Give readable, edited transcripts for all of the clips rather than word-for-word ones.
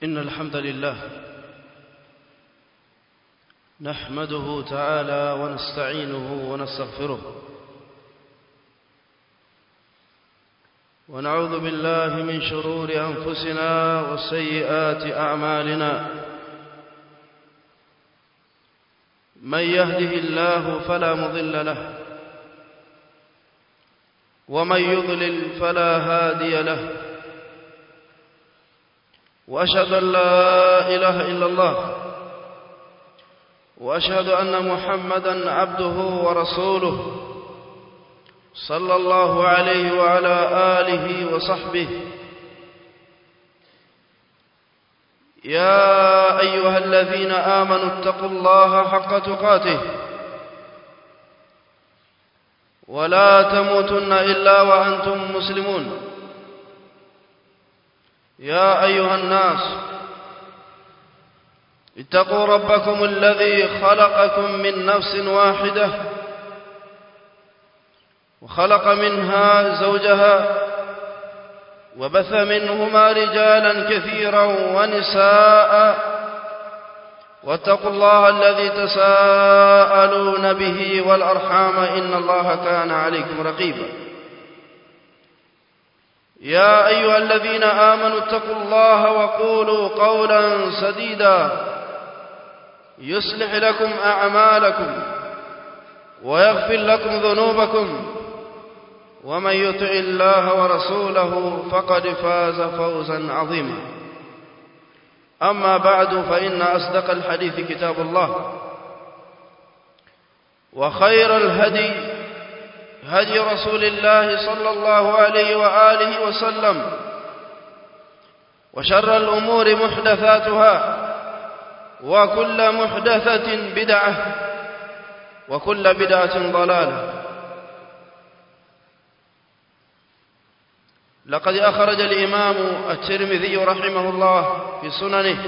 إن الحمد لله نحمده تعالى ونستعينه ونستغفره ونعوذ بالله من شرور أنفسنا وسيئات أعمالنا من يهده الله فلا مضل له ومن يضلل فلا هادي له وأشهد أن لا إله إلا الله وأشهد أن محمدا عبده ورسوله صلى الله عليه وعلى آله وصحبه يا أيها الذين آمنوا اتقوا الله حق تقاته ولا تموتن إلا وأنتم مسلمون يا أيها الناس اتقوا ربكم الذي خلقكم من نفس واحدة وخلق منها زوجها وبث منهما رجالا كثيرا ونساء واتقوا الله الذي تساءلون به والأرحام إن الله كان عليكم رقيبا يا أيها الذين آمنوا اتقوا الله وقولوا قولا سديدا يصلح لكم أعمالكم ويغفر لكم ذنوبكم ومن يطع الله ورسوله فقد فاز فوزا عظيما أما بعد فإن أصدق الحديث كتاب الله وخير الهدي هدي رسول الله صلى الله عليه وآله وسلم وشر الأمور محدثاتها وكل محدثة بدعة وكل بدعة ضلالة لقد أخرج الإمام الترمذي رحمه الله في سننه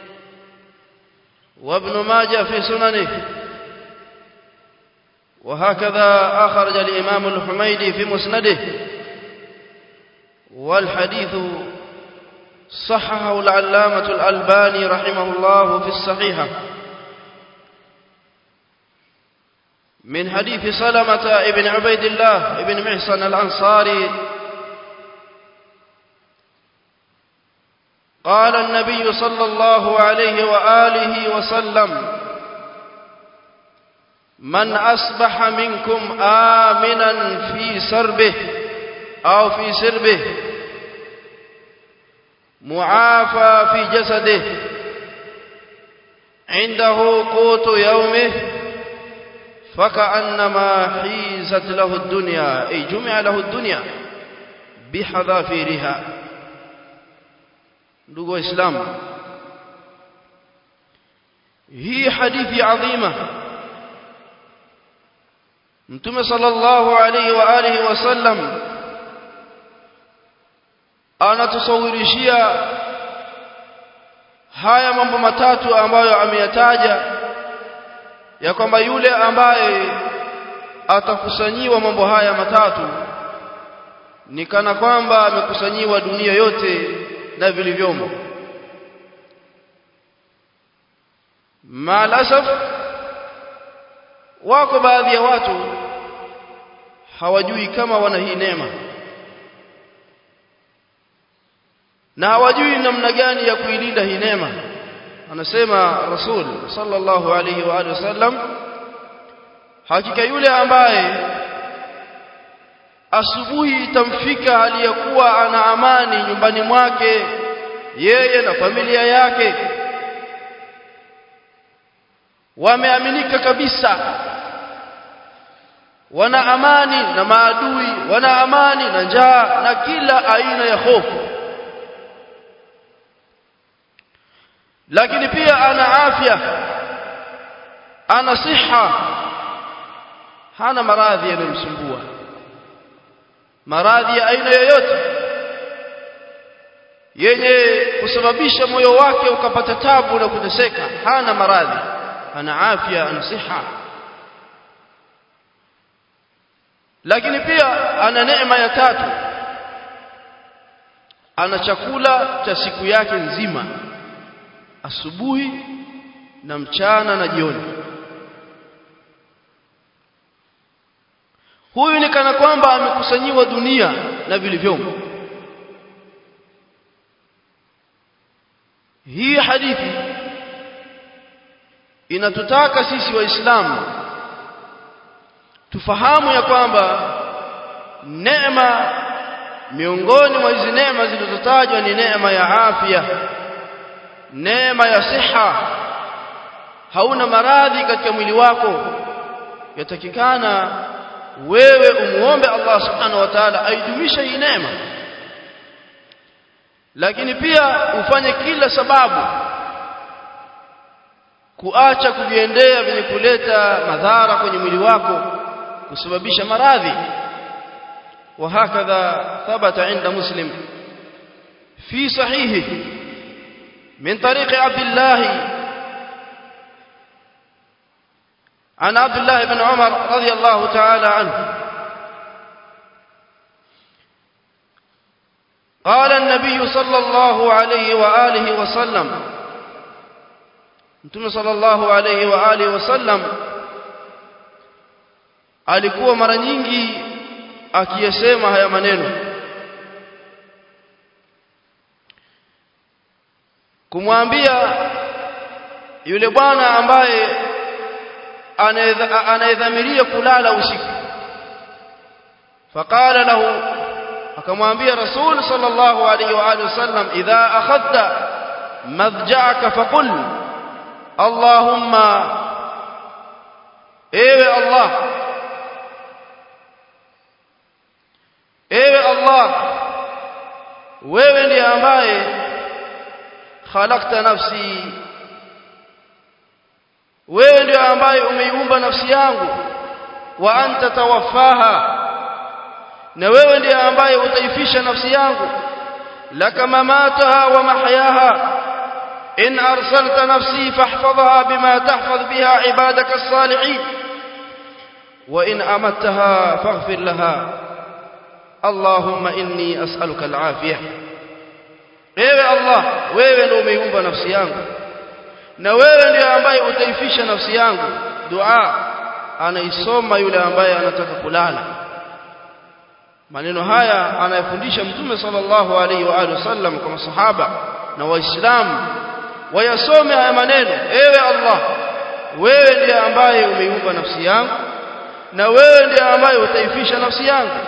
وابن ماجه في سننه وهكذا أخرج الإمام الحميدي في مسنده والحديث صححه العلامة الألباني رحمه الله في الصحيحة من حديث سلمة ابن عبيد الله ابن محصن الأنصاري قال النبي صلى الله عليه وآله وسلم من أصبح منكم آمنا في سربه أو في سربه معافى في جسده عنده قوت يومه فكأنما حيزت له الدنيا أي جمع له الدنيا بحذافيرها. ndugu waislamu, hii hadithi adhima Mtume sallallahu alayhi wa alihi wasallam anatusawirishia haya mambo matatu ambayo ameyataja, ya kwamba yule ambaye atakusanyiwa mambo haya matatu ni kana kwamba amekusanyiwa dunia yote na vilivyomo. Maalasaf, wako baadhi ya watu hawajui kama wana hii neema na hawajui namna gani ya kuilinda hii neema. Anasema Rasul sallallahu alayhi wa alihi wasallam, hakika yule ambaye asubuhi itamfika hali ya kuwa ana amani nyumbani mwake yeye na familia yake, wameaminika kabisa, wana amani na maadui, wana amani na njaa na kila aina ya hofu, lakini pia ana afya, ana siha, hana maradhi yanayomsumbua, maradhi ya aina yoyote yenye kusababisha moyo wake ukapata tabu na kuteseka, hana maradhi, ana afya, ana siha. Lakini pia ana neema ya tatu, ana chakula cha siku yake nzima, asubuhi na mchana na jioni. Huyu ni kana kwamba amekusanyiwa dunia na vilivyomo. Hii hadithi inatutaka sisi waislamu tufahamu ya kwamba neema miongoni mwa hizi neema zilizotajwa ni neema ya afya, neema ya siha. Hauna maradhi katika mwili wako, yatakikana wewe umuombe Allah subhanahu wa ta'ala aidumishe hii neema, lakini pia ufanye kila sababu kuacha kuviendea vyenye kuleta madhara kwenye mwili wako, kusababisha maradhi. وهكذا ثبت عند مسلم في صحيحه من طريق عبد الله عن عبد الله بن عمر رضي الله تعالى عنه قال النبي صلى الله عليه وآله وسلم Mtume sallallahu alayhi wa alihi wasallam alikuwa mara nyingi akiyasema haya maneno kumwambia yule bwana ambaye anayedhamiria kulala usiku. Faqala lahu, akamwambia Rasul sallallahu alayhi wa alihi wasallam, idha akhadta madja'aka faqul Allahumma, ewe Allah, ewe Allah, wewe ndiye ambaye khalaqta nafsi, wewe ndiye ambaye umeiumba nafsi yangu, wa anta tawaffaha, na wewe ndiye ambaye utaifisha nafsi yangu, laka mamataha wa mahyaha, in arsalta nafsi fahfadhha bima tahfadh biha ibadaka as-salihin, wa in amattaha faghfir laha, Allahumma inni as'aluka al-afiyah. Ewe Allah, wewe ndiye umeiumba nafsi yangu na wewe ndiye ambaye utaifisha nafsi yangu. Dua anaisoma yule ambaye anataka kulala. Maneno haya anayefundisha Mtume sallallahu alaihi wa alihi wasallam kwa masahaba na waislamu wayasome haya maneno. Ewe Allah, wewe ndiye ambaye umeiumba nafsi yangu na wewe ndiye ambaye utaifisha nafsi yangu.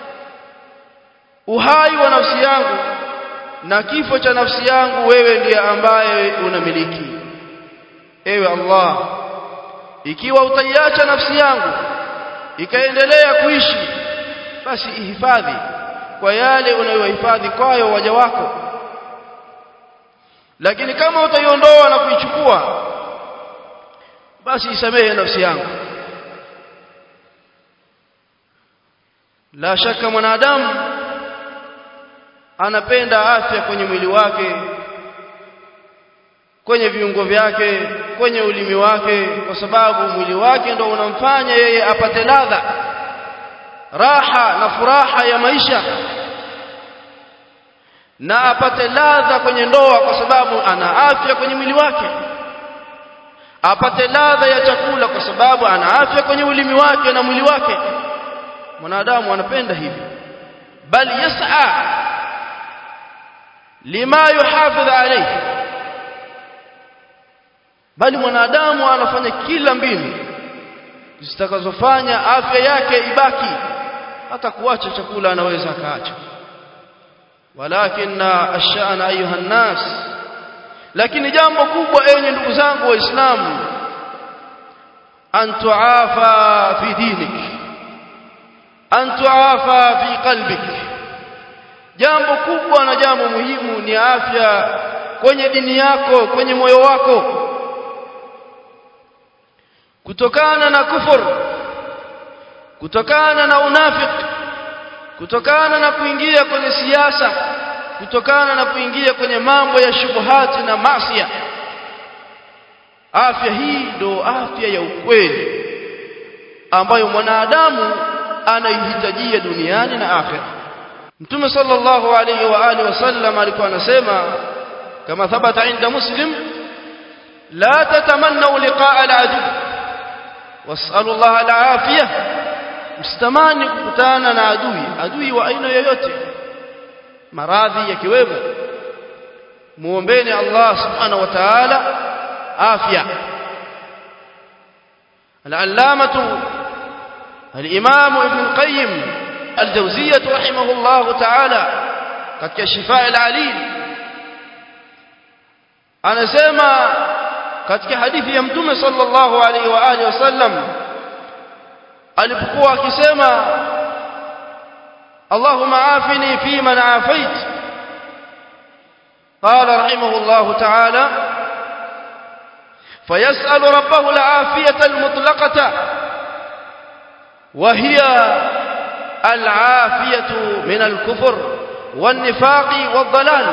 Uhai wa nafsi yangu na kifo cha nafsi yangu wewe ndiye ambaye unamiliki. Ewe Allah, ikiwa utaiacha nafsi yangu ikaendelea kuishi, basi ihifadhi kwa yale unayohifadhi kwayo waja wako, lakini kama utaiondoa na kuichukua, basi isamehe nafsi yangu. La shaka mwanadamu anapenda afya kwenye mwili wake, kwenye viungo vyake, kwenye ulimi wake, kwa sababu mwili wake ndio unamfanya yeye apate ladha, raha na furaha ya maisha, na apate ladha kwenye ndoa kwa sababu ana afya kwenye mwili wake, apate ladha ya chakula kwa sababu ana afya kwenye ulimi wake na mwili wake. Mwanadamu anapenda hivi, bali yas'a lima yuhafidh alayhi, bali mwanadamu anafanya kila mbinu zitakazofanya afya yake ibaki. Hata kuacha chakula anaweza akaacha. Walakinna ash-sha'na ayuha an-nas, lakini jambo kubwa enyi ndugu zangu waislamu, an tu'afa fi dinik, an tu'afa fi qalbik. Jambo kubwa na jambo muhimu ni afya kwenye dini yako, kwenye moyo wako, kutokana na kufur, kutokana na unafiki, kutokana na kuingia kwenye siasa, kutokana na kuingia kwenye mambo ya shubuhati na maasiya. Afya hii ndio afya ya ukweli ambayo mwanadamu anaihitajia duniani na akhera. Mtume sallallahu alayhi wa alihi wasallam alikuwa anasema kama thabata inda Muslim la tatamannu liqa'a al-adu was'alu Allah al-afiyah, msitamani kukutana na adui wa aina yoyote, maradhi yakiwemo, muombeeni Allah subhanahu wa ta'ala afya. al-allamatu al-imam ibn qayyim al-jawziyyah rahimahullah ta'ala katika Shifaa al-Alim anasema katika hadithi ya Mtume sallallahu alaihi wa alihi wasallam alipokuwa akisema Allahumma afini fi man afait, qala rahimahullah ta'ala fayas'alu rabbahu al-afiyata al-mutlaqata wa hiya al-afiyatu min al-kufr wan-nifaqi wad-dalal.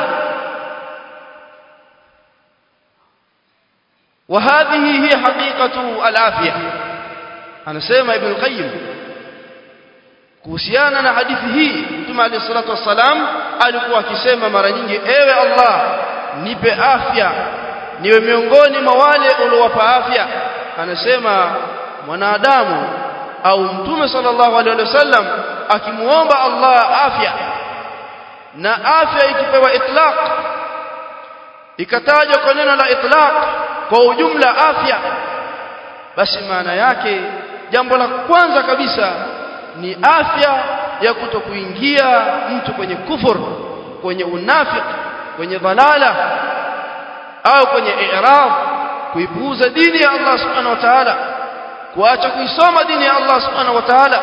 وهذه هي حقيقة العافية. anasema Ibn Qayyim kuhusiana na hadithi hii, Mtume عليه الصلاه والسلام alikuwa akisema mara nyingi, ewe Allah nipe afya, niwe miongoni mwa wale uliowapa afya. Anasema mwanadamu au Mtume sallallahu alaihi wasallam akimuomba Allah afya, na afya ikipewa itlaq, ikatajwa kwa neno la itlaq kwa ujumla afya, basi maana yake jambo la kwanza kabisa ni afya ya kutokuingia mtu kwenye kufur, kwenye unafiki, kwenye dhalala au kwenye i'rad, kuipuuza dini ya Allah subhanahu wa ta'ala, kuacha kuisoma dini ya Allah subhanahu wa ta'ala.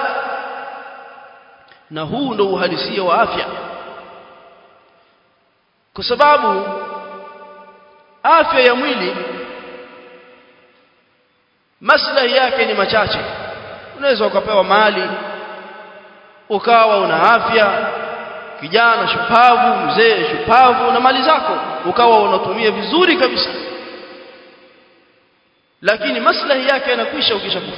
Na huu ndio uhalisia wa afya, kwa sababu afya ya mwili maslahi yake ni machache. Unaweza ukapewa mali ukawa una afya, kijana shupavu, mzee shupavu, na mali zako ukawa unatumia vizuri kabisa, lakini maslahi yake yanakwisha ukishakufa.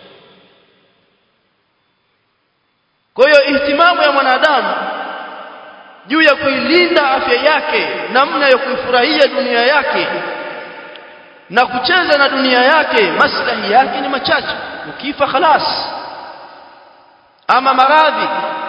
Kwa hiyo ihtimamu ya mwanadamu juu ya kuilinda afya yake, namna ya kuifurahia dunia yake na kucheza na dunia yake, maslahi yake ni machache. Ukifa khalas. Ama maradhi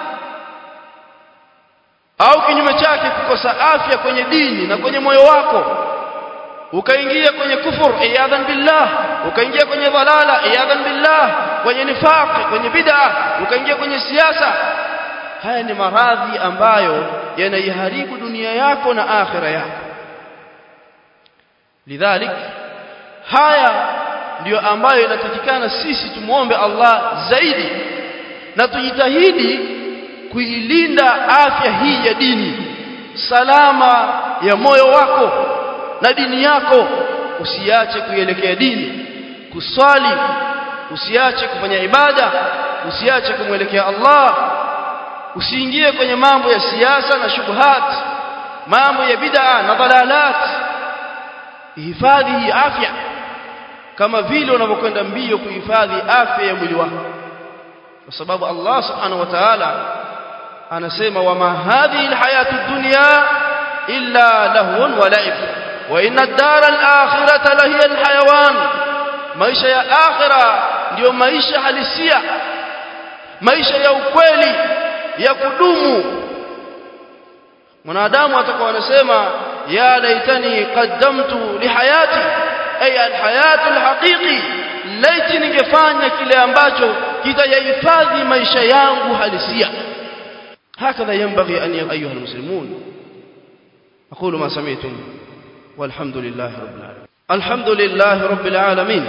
au kinyume chake, kukosa afya kwenye dini na kwenye moyo wako, ukaingia kwenye kufur iyadhan billah, ukaingia kwenye dhalala iyadhan billah, kwenye nifaq, kwenye bid'a, ukaingia kwenye siasa, haya ni maradhi ambayo yanaiharibu dunia yako na akhira yako. Lidhalik, haya ndiyo ambayo inatakikana sisi tumuombe Allah zaidi, na tujitahidi kuilinda afya hii ya dini, salama ya moyo wako na dini yako. Usiache kuielekea dini, kuswali, usiache kufanya ibada, usiache kumwelekea Allah, usiingie kwenye mambo ya siasa na shubuhat, mambo ya bid'a na dhalalat. Hifadhi hii afya kama vile unavyokwenda mbio kuhifadhi afya ya mwili wako, kwa sababu Allah subhanahu wa ta'ala anasema wama hadhihi alhayatu ad-dunya illa lahwun wa la'ib wa inna ad-dara al-akhirata lahiya al-hayawan. Maisha ya akhira ndio maisha halisia, maisha ya ukweli ya kudumu. Mwanadamu atakuwa anasema ya laitani qaddamtu lihayati, ay alhayatu alhaqiqi, laiti ningefanya kile ambacho kitayahifadhi maisha yangu halisia. هكذا ينبغي أن أيها المسلمون. أقول ما سمعتم والحمد لله رب العالمين. الحمد لله رب العالمين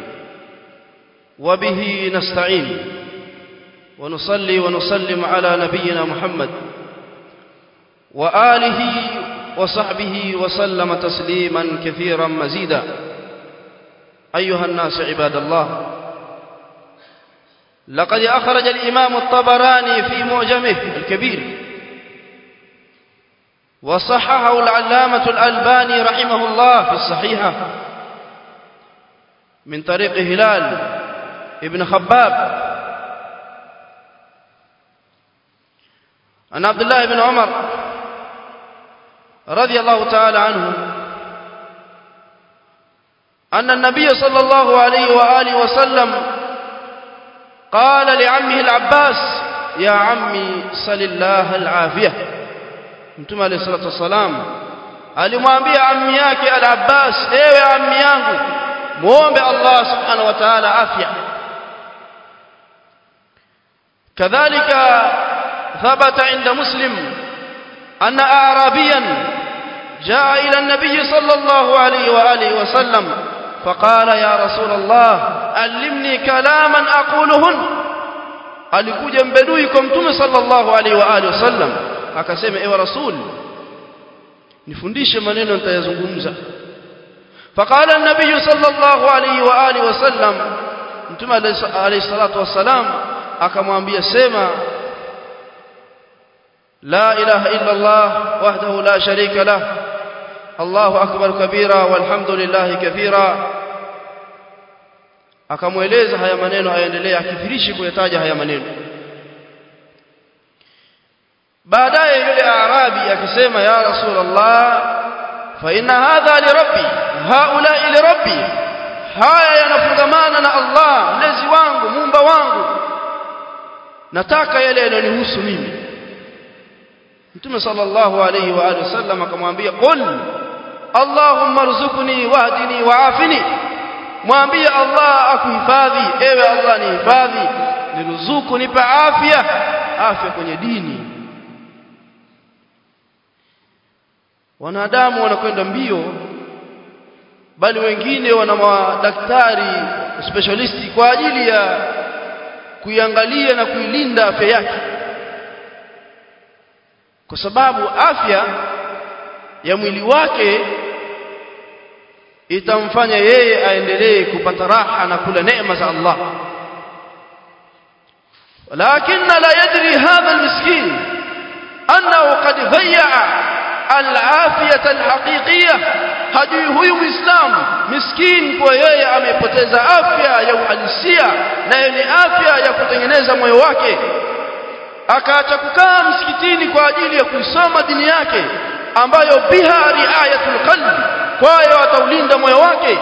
وبه نستعين ونصلي ونسلم على نبينا محمد وآله وصحبه وسلم تسليما كثيرا مزيدا. أيها الناس عباد الله، لقد أخرج الإمام الطبراني في معجمه الكبير وصححه العلامة الألباني رحمه الله في الصحيحة من طريق هلال ابن خباب عن عبد الله بن عمر رضي الله تعالى عنه أن النبي صلى الله عليه وآله وسلم قال لعمه العباس يا عمي سل الله العافية. Mtume عليه الصلاة والسلام alimwambia ammi yake al-Abbas, ewe ammi yangu, muombe Allah subhanahu wa ta'ala afya. كذلك ثبت عند مسلم أن أعرابيا جاء إلى النبي صلى الله عليه وآله وسلم فقال يا رسول الله علمني كلاما أقولهن. alikuja mbedui kwa Mtume sallallahu alaihi wa alihi wasallam akasema, ewe rasul, nifundishe maneno nitayazungumza. faqala an-nabiy sallallahu alaihi wa alihi wasallam, Mtume alayhi salatu wasalam akamwambia, sema la ilaha illa Allah wahdahu la sharika lah, Allahu akbar kabira walhamdulillahi kathira. Akamweleza haya maneno, aendelee akithirishi kuyataja haya maneno. baadaye yule Arabi akisema, ya Rasulullah, fa inna hadha li rabbi haula li rabbi, haya yanafungamana na Allah mlezi wangu muumba wangu, nataka yale yananihusu mimi. Mtume sallallahu alayhi wa alihi wasallam akamwambia, qul Allahumma arzuqni wahdini wa'afini, mwambie Allah akuhifadhi, ewe Allah nihifadhi, niruzuku, nipa afya kwenye dini. Wanadamu wanakwenda mbio, bali wengine wana madaktari specialisti kwa ajili ya kuiangalia na kuilinda afya yake, kwa sababu afya ya mwili wake itamfanya yeye aendelee kupata raha na kula neema za Allah. Walakin la yadri hadha almiskin annahu qad dhayya al-afiyata al-haqiqiyya, hajui huyu Muislamu miskin kwa yeye amepoteza afya ya uhalisia, na ni afya ya kutengeneza moyo wake. Akaacha kukaa msikitini kwa ajili ya kuisoma dini yake ambayo biha riayatul qalbi, kwayo ataulinda moyo wake.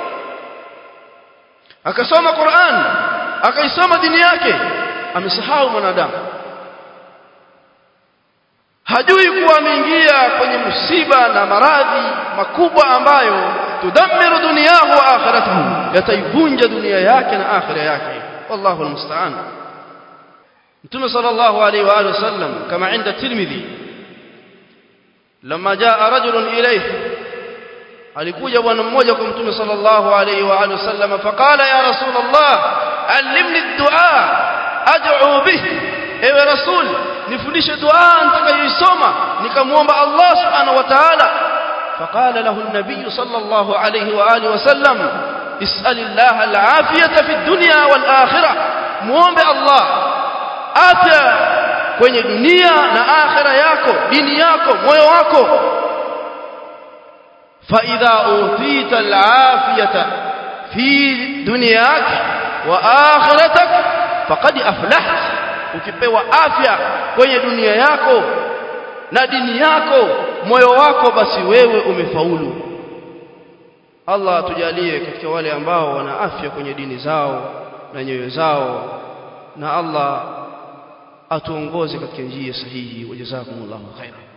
Akasoma Qur'an, akaisoma dini yake, amesahau mwanadamu. Hajui kuwa ameingia kwenye musiba na maradhi makubwa ambayo tudammiru dunyahu wa akhiratahu, yataivunja dunia yake na akhira yake. Wallahu almusta'an. Mtume sallallahu alayhi wa alihi wasallam kama inda Tirmidhi, lama jaa rajulun ilayhi, alikuja bwana mmoja kwa Mtume sallallahu alayhi wa alihi wasallam, faqala ya Rasulullah allimni ad-du'a ad'u bihi, ewe Rasul, nifundishe dua nitakayoisoma nikamuomba Allah subhanahu wa ta'ala. faqala lahu an-nabiy sallallahu alayhi wa alihi wasallam, is'alillah al-afiyata fi ad-dunya wal akhirah, muombe Allah afya kwenye dunia na akhira yako, dini yako, moyo wako. fa idha utita al-afiyata fi dunyak wa akhiratak faqad aflahta, ukipewa afya kwenye dunia yako na dini yako, moyo wako, basi wewe umefaulu. Allah atujalie katika wale ambao wana afya kwenye dini zao na nyoyo zao, na Allah atuongoze katika njia sahihi. Wajazakumullahu khairan.